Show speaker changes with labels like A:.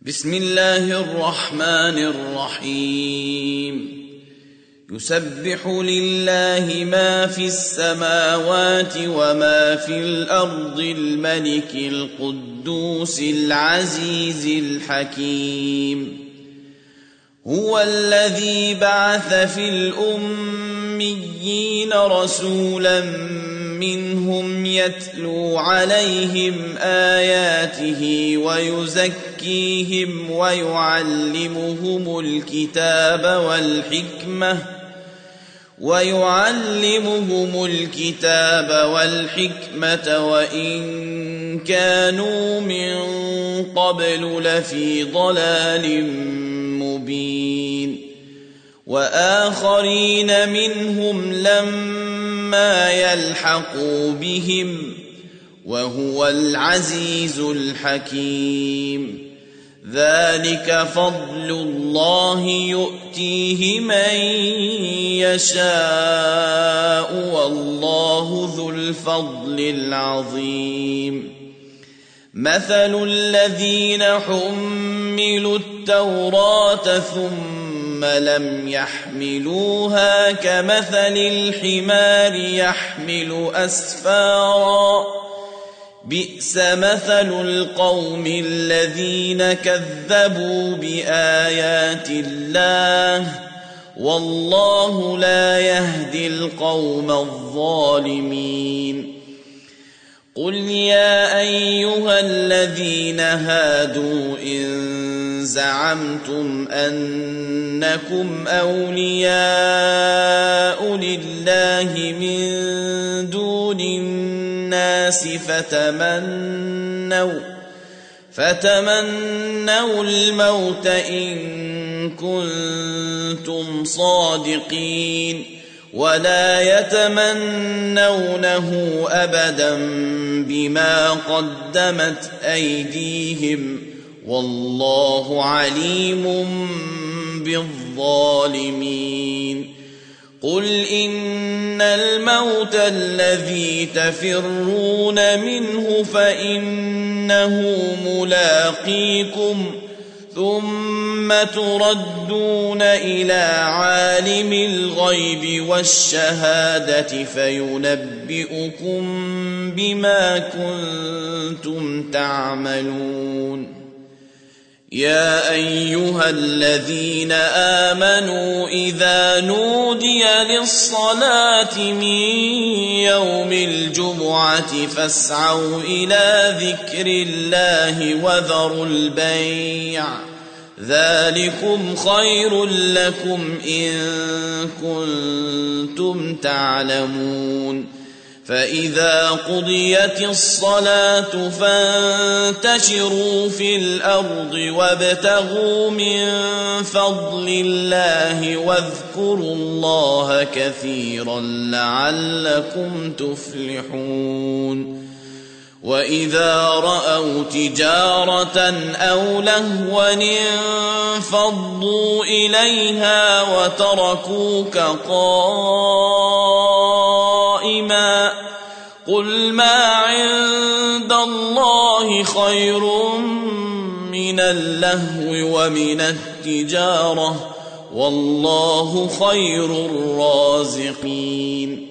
A: بسم الله الرحمن الرحيم. يسبح لله ما في السماوات وما في الأرض الملك القدوس العزيز الحكيم. هو الذي بعث في الأميين رسولا منهم يتلو عليهم آياته ويزكيهم ويعلمهم الكتاب والحكمة وإن كانوا من قبل لفي ضلال مبين. وآخرين منهم لما يلحقوا بهم وهو العزيز الحكيم. ذلك فضل الله يؤتيه من يشاء والله ذو الفضل العظيم. مثل الذين حملوا التوراة ثم لم يحملوها كمثل الحمار يحمل أسفارا بئس مثل القوم الذين كذبوا بآيات الله والله لا يهدي القوم الظالمين. قل يا أيها الذين هادوا إن زعمتم أنكم أولياء لله من دون الناس فتمنوا الموت إن كنتم صادقين ولا يتمنونه أبدا بما قدمت أيديهم والله عليم بالظالمين. قل إن الموت الذي تفرون منه فإنه ملاقيكم ثم تردون إلى عالم الغيب والشهادة فينبئكم بما كنتم تعملون. يا أيها الذين آمنوا إذا نودي للصلاة من يوم الجمعة فاسعوا إلى ذكر الله وذروا البيع ذلكم خير لكم إن كنتم تعلمون. فإذا قضيت الصلاة فانتشروا في الأرض وابتغوا من فضل الله واذكروا الله كثيرا لعلكم تفلحون. وإذا رأوا تجارة أو لهوا انفضوا إليها وتركوك قائما قل ما عند الله خير من اللهو ومن التجارة والله خير الرازقين.